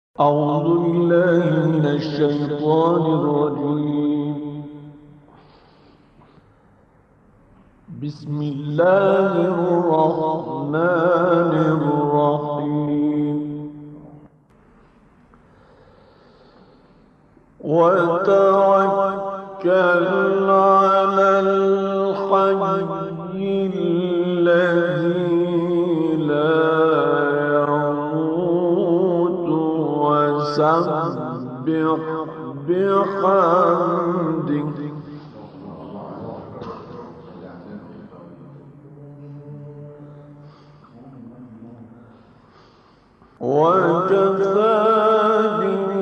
أعوذ بالله من الشيطان الرجيم. بسم الله الرحمن الرحيم. وتوكل على الحي الذي لا يموت وسبح بحمده وكفى به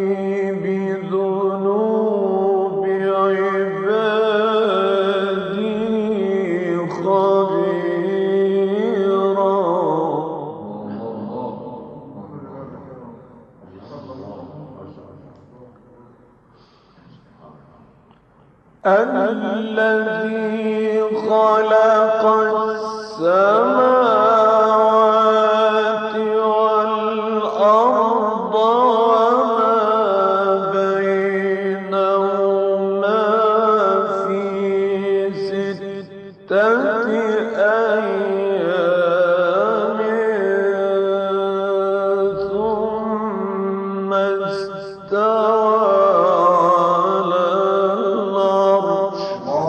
بذنوب عباده خبيرا. الذي خلق السماوات والأرض وما بينهما في 6 أيام ثم استوى على العرش.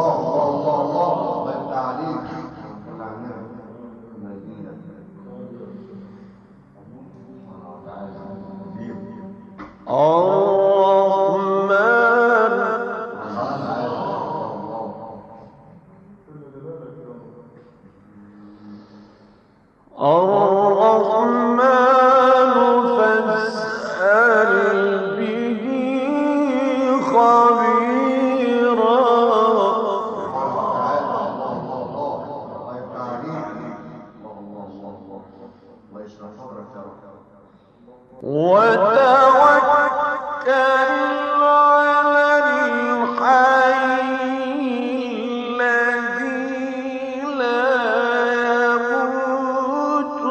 الرحمن فاسأل به خبيرا. وتوكل على الحي الذي لا يموت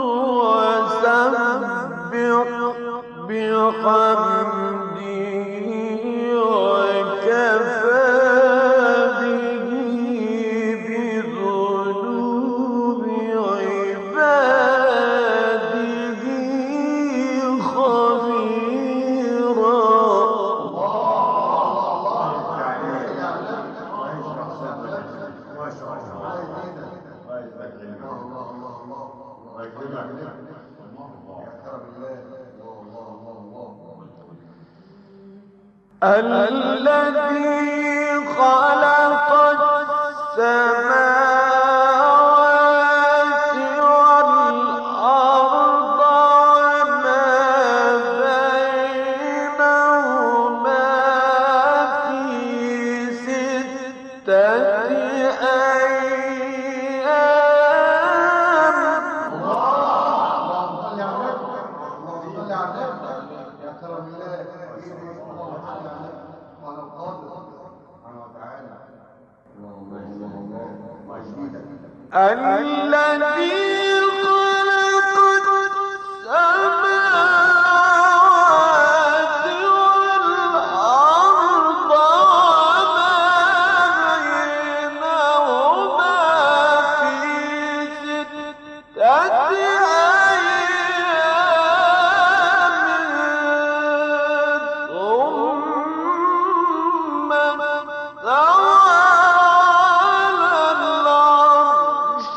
وسبح بحمده وكفى به بذنوب عباده خبيرا. الذي خلق السماوات والأرض وما بينهما في 6 أيام. الذي خلق السماوات والأرض وما بينهما في 6 أيام ثم استوى على العرش.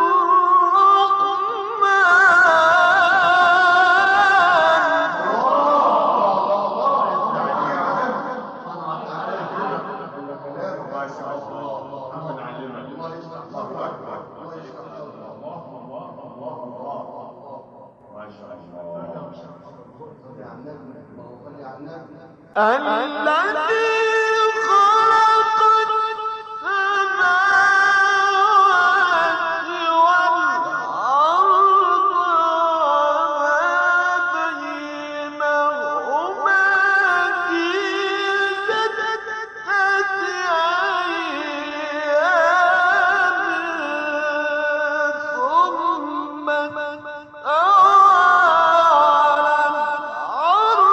الذي خلق السماوات والأرض وما بينهما في 6 أيام ثم استوى على العرش.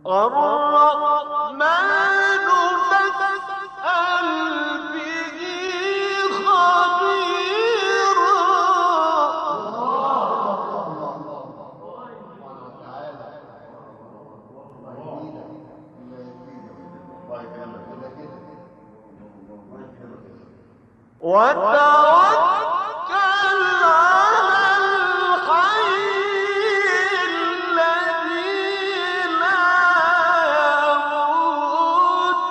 الرحمن فاسأل به خبيرا. وتوكل على الحي الذي لا يموت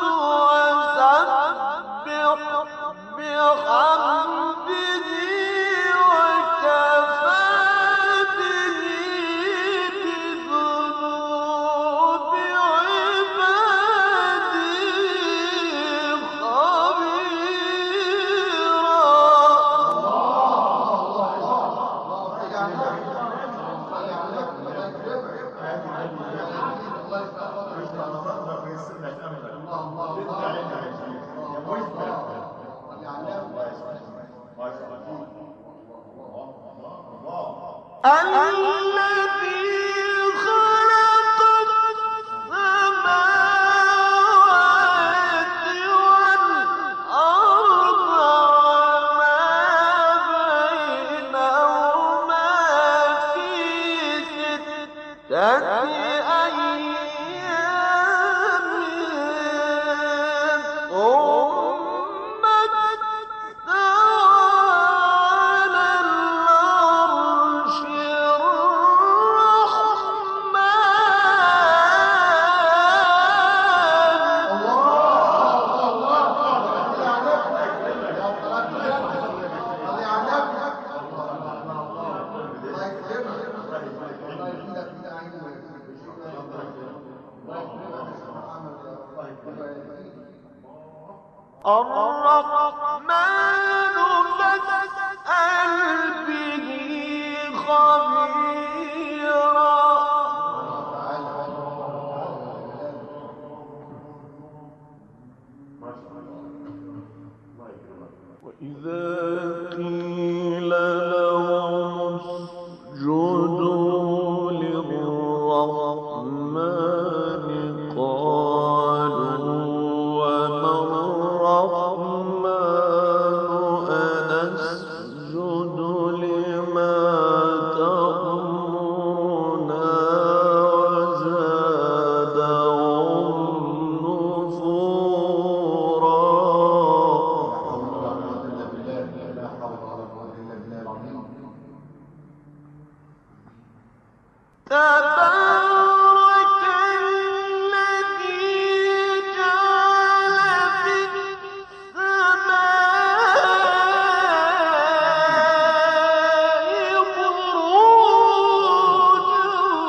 وسبح بحمده وكفى به بذنوب عباده الذي خلق السماوات والأرض وما بينهما في ستة أيام ثم استوى على العرش. الرحمن فاسأل به خبيرا. وإذا قيل لهم اسجدوا للرحمن قالوا وما الرحمن أنسجد لما تأمرنا وزادهم نفورا. تبارك الذي جعل في السماء بروجا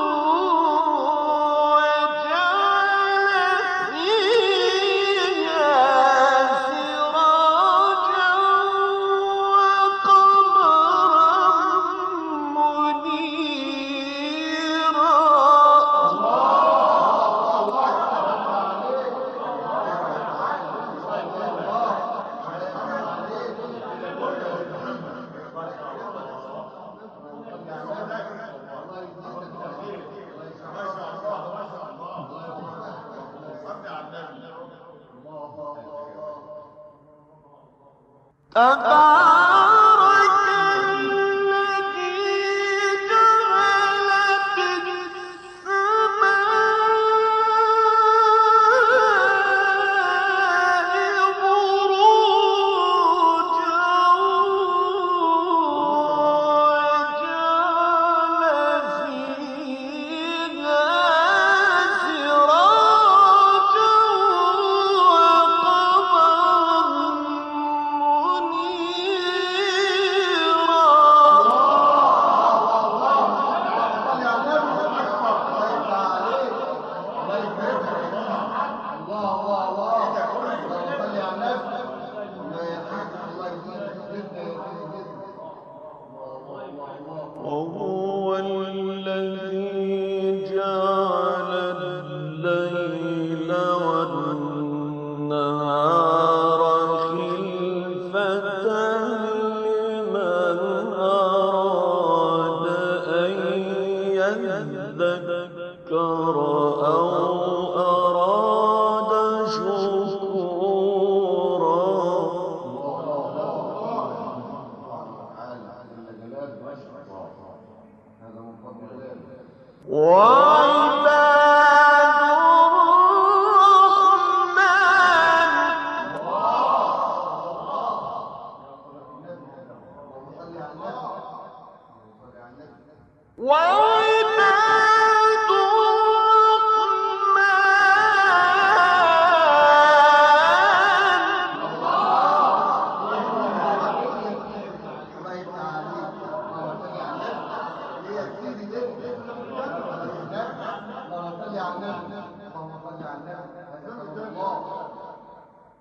وجعل فيها سراجا وقمرا منيرا. تبارك الذي جعل في السماء بروجا وجعل فيها سراجا وقمرا منيرا.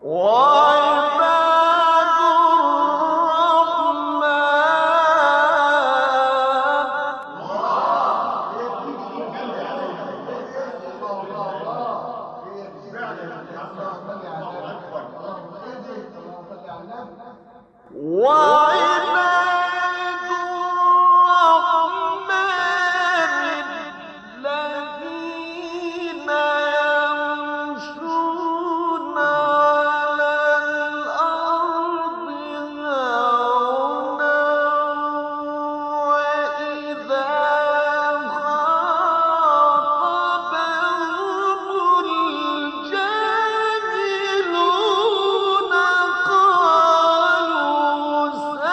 وعباد الذين يمشون على الأرض هونا وإذا خاطبهم الجاهلون قالوا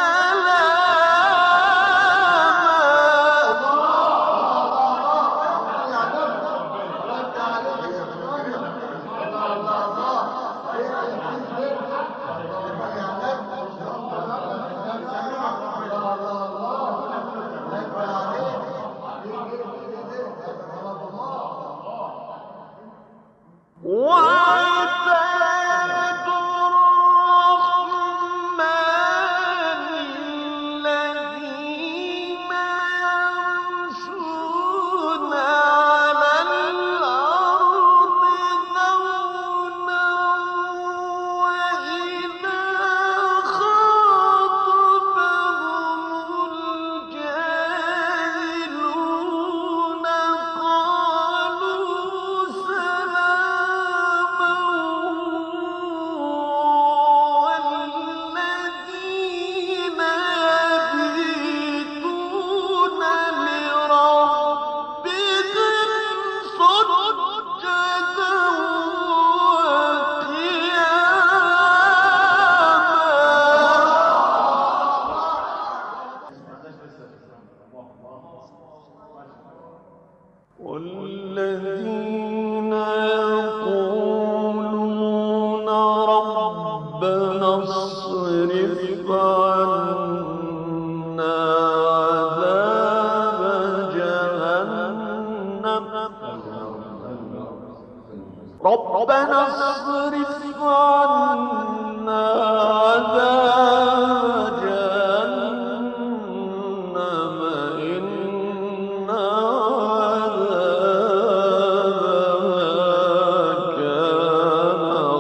وعباد الرحمن الذين يمشون على الأرض هونا وإذا خاطبهم الجاهلون قالوا سلاما والذين يبيتون لربهم سجدا وقياما والذين يقولون ربنا اصرف عنا عذاب جهنم ربنا اصرف عنا عذاب جهنم إن عذابها كان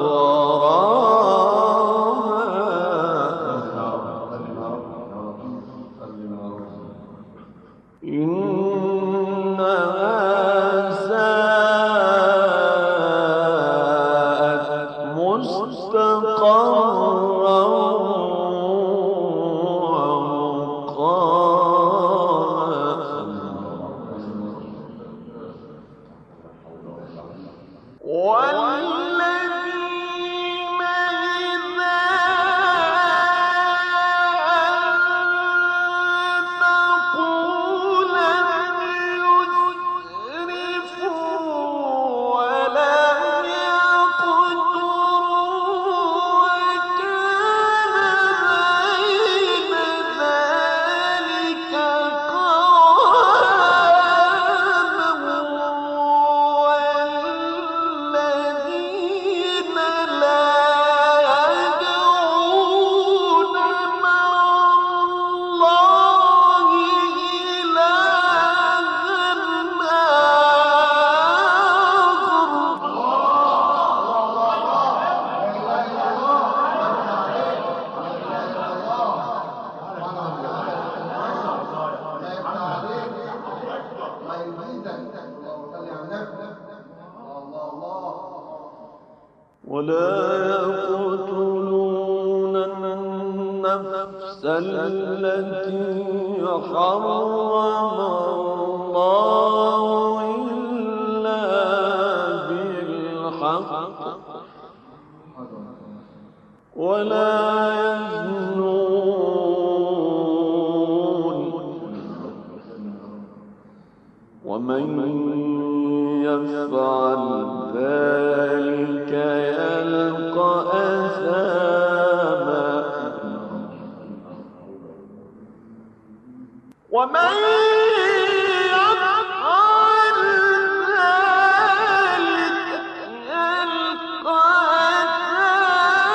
غراما إنها ساءت مستقرا ومقاما والذين إذا أنفقوا لم يسرفوا ولم يقتروا وكان بين ذلك قواما والذين لا يدعون مع الله إلها ولا يقتلون النفس التي حرم الله إلا بالحق ولا يزنون ومن يفعل ذلك يلقى أثاما ومن يفعل ذلك يلقى أثاما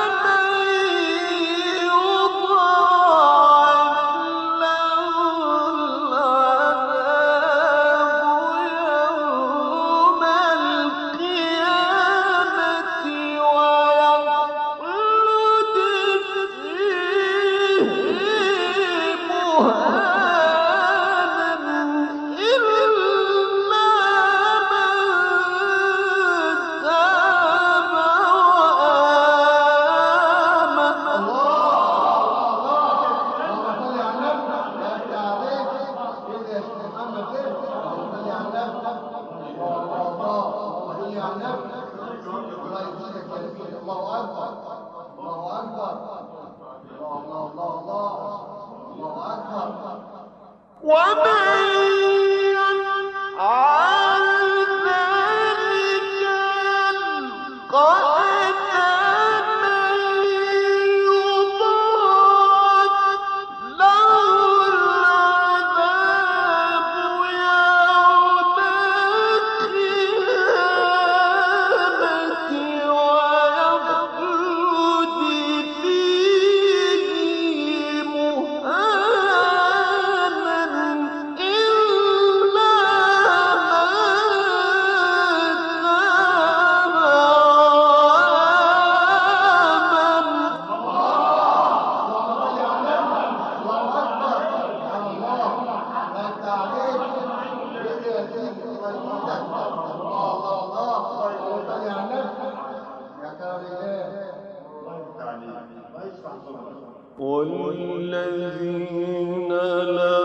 والذين لا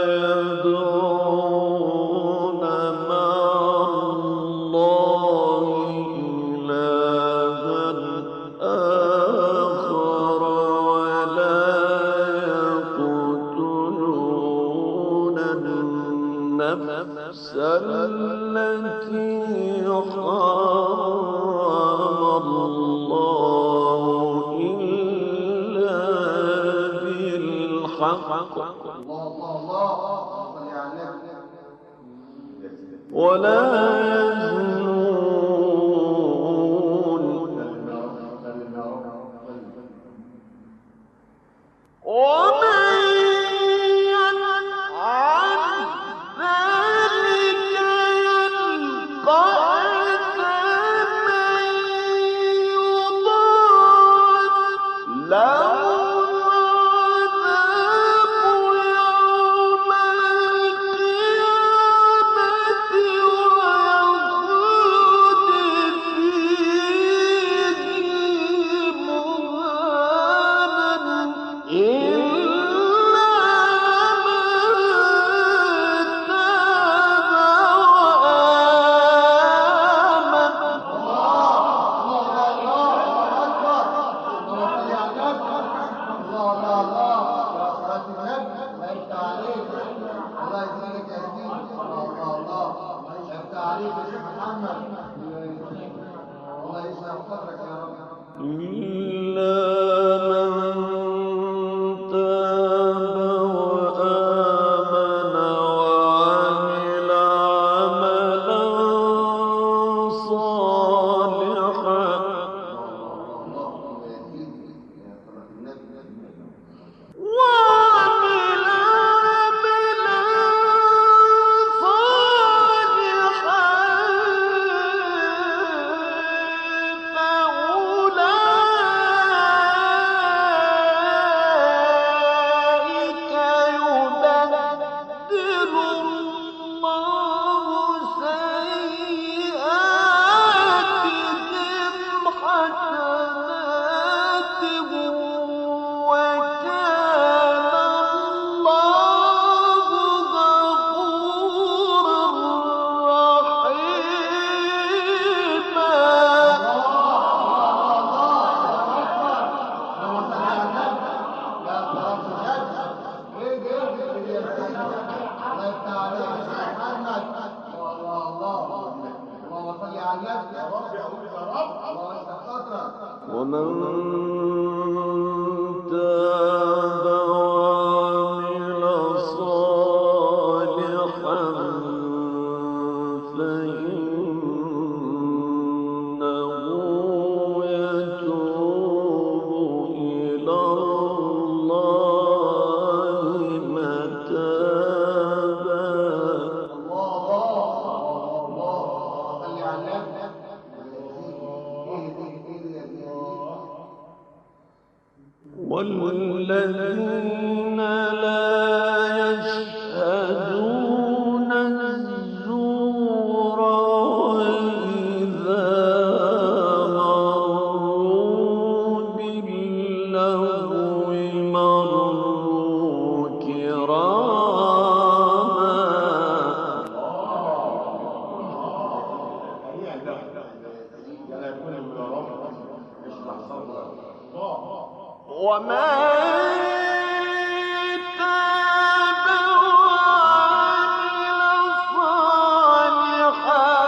يدعون مع الله إلها آخر ولا يقتلون النفس التي حرم الله إلا بالحق ولا يزنون ومن يفعل ذلك يلقى أثاما يضاعف له ومن تاب وعمل صالحا فإنه يتوب إلى الله متابا. والذين لا يشهدون الزور وإذا مروا باللغو مروا كراما. وما تاب وعمل صالحا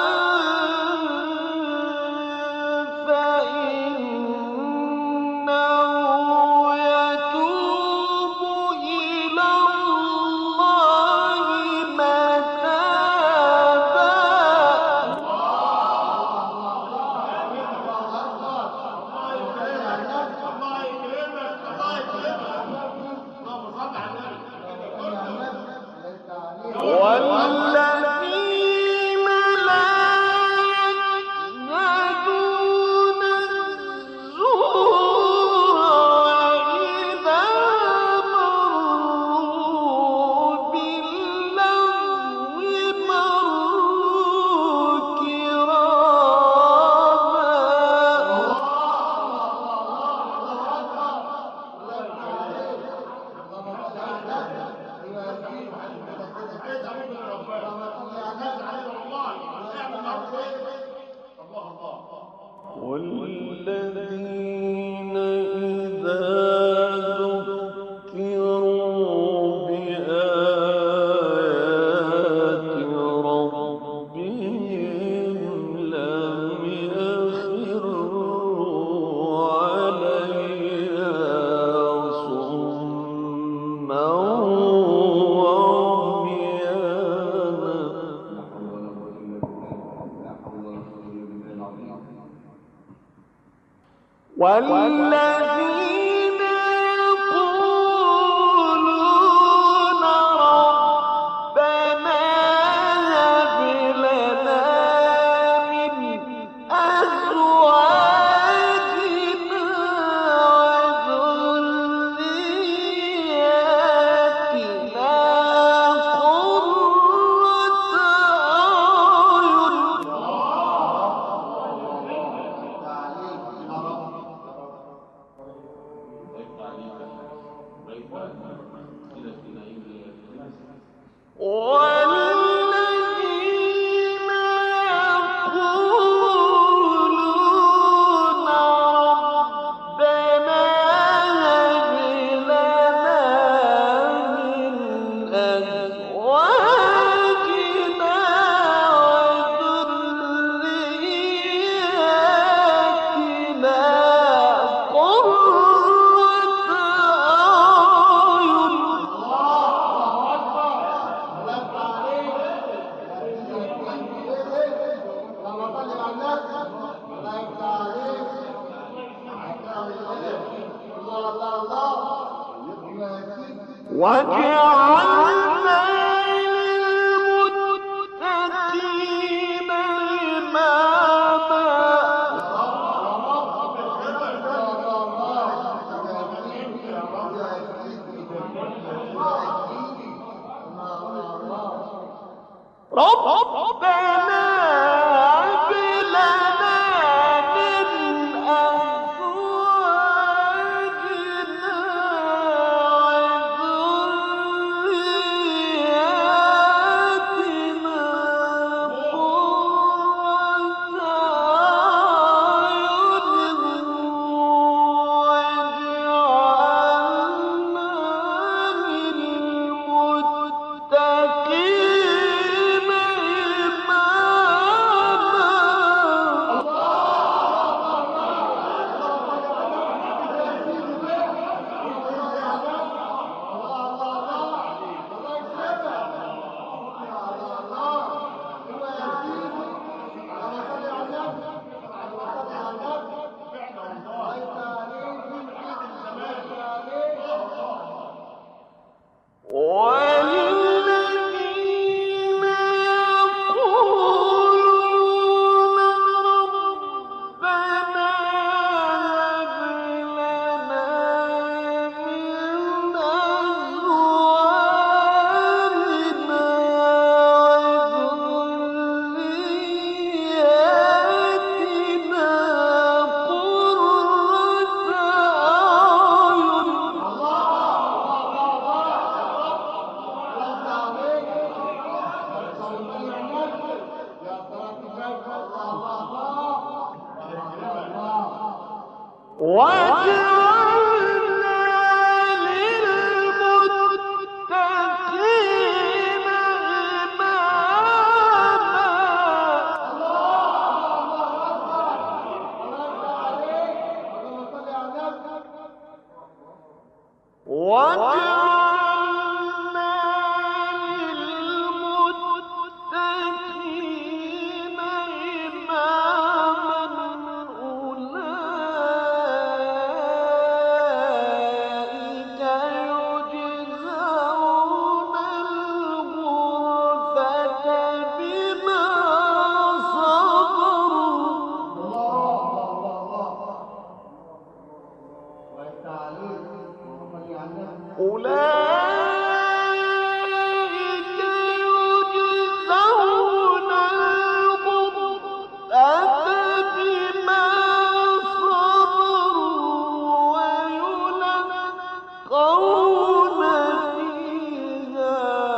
فإنه يتوب إلى الله متابا. الذين إذا ذكروا بآيات ربهم لم يخروا عليها صما وعميانا والذين يقولون ربنا هب لنا من أزواجنا وذرياتنا والذين يقولون ربنا هب لنا من أزواجنا وذرياتنا قرة أعين وجعلنا للمتقين إماما ربنا هب لنا من أزواجنا وذرياتنا قرة أعين واجعلنا للمتقين والذين يقولون ربنا هب لنا من أزواجنا وذرياتنا قرة أعين وجعلنا للمتقين إماما وجعلنا للمتقين إماما أولئك يجزون الغرفة بما صبروا أولئك يجزون الغرفة بما صبروا ويلقون فيها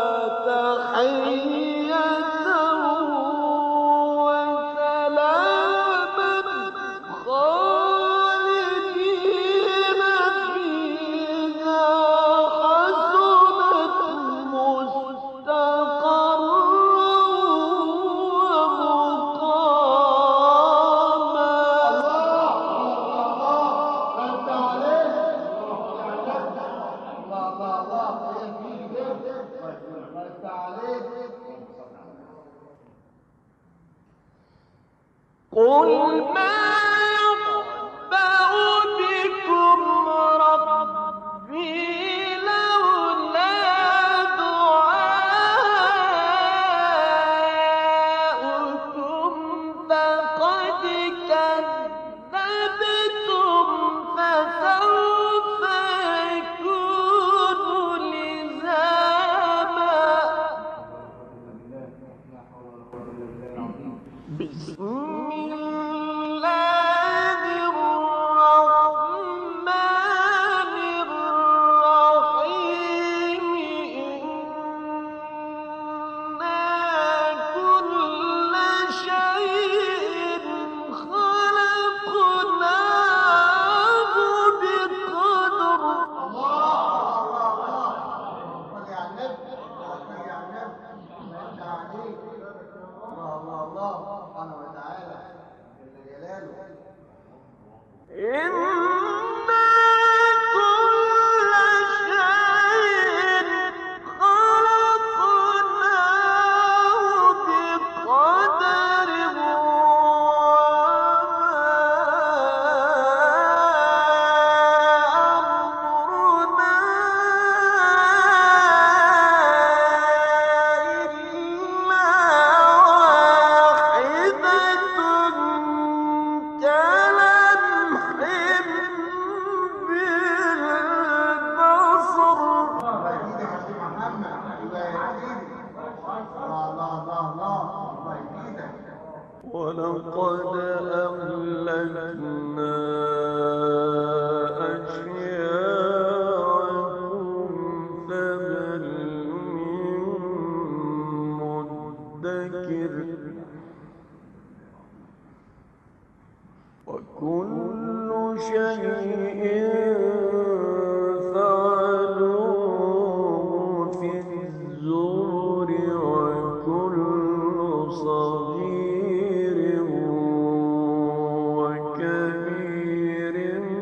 تحية وسلاما خالصة ولقد أهلكنا أشياعكم فهل من مدكر وكل شيء فعلوه في الزبر وكل صغير وكبير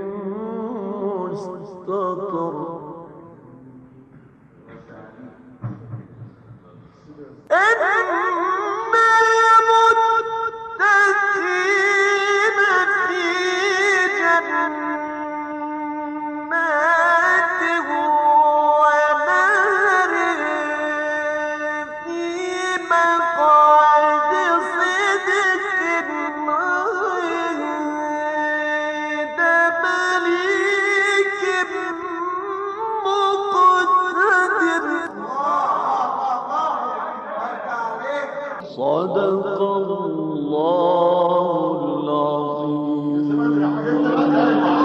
مستطر إن المتقين في جنات ونهر في مقعد صدق عند مليك مقتدر صدق الله العظيم.